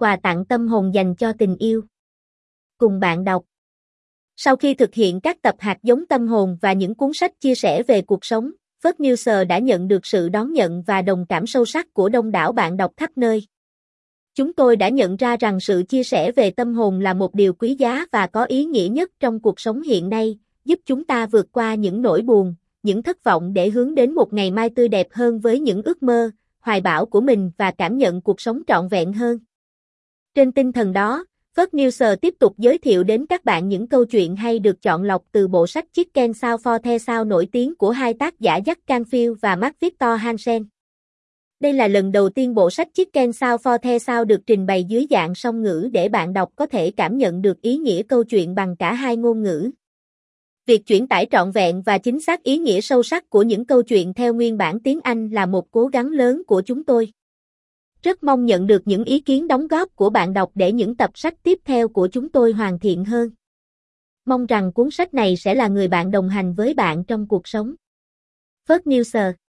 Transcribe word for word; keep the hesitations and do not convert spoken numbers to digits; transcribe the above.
quà tặng tâm hồn dành cho tình yêu. Cùng bạn đọc. Sau khi thực hiện các tập hạt giống tâm hồn và những cuốn sách chia sẻ về cuộc sống, Phớt Newser đã nhận được sự đón nhận và đồng cảm sâu sắc của đông đảo bạn đọc khắp nơi. Chúng tôi đã nhận ra rằng sự chia sẻ về tâm hồn là một điều quý giá và có ý nghĩa nhất trong cuộc sống hiện nay, giúp chúng ta vượt qua những nỗi buồn, những thất vọng để hướng đến một ngày mai tươi đẹp hơn với những ước mơ, hoài bão của mình và cảm nhận cuộc sống trọn vẹn hơn. Trên tinh thần đó, Phớt Newser tiếp tục giới thiệu đến các bạn những câu chuyện hay được chọn lọc từ bộ sách Chicken Soup for the Soul nổi tiếng của hai tác giả Jack Canfield và Mark Victor Hansen. Đây là lần đầu tiên bộ sách Chicken Soup for the Soul được trình bày dưới dạng song ngữ để bạn đọc có thể cảm nhận được ý nghĩa câu chuyện bằng cả hai ngôn ngữ. Việc chuyển tải trọn vẹn và chính xác ý nghĩa sâu sắc của những câu chuyện theo nguyên bản tiếng Anh là một cố gắng lớn của chúng tôi. Rất mong nhận được những ý kiến đóng góp của bạn đọc để những tập sách tiếp theo của chúng tôi hoàn thiện hơn. Mong rằng cuốn sách này sẽ là người bạn đồng hành với bạn trong cuộc sống. Phớt Newser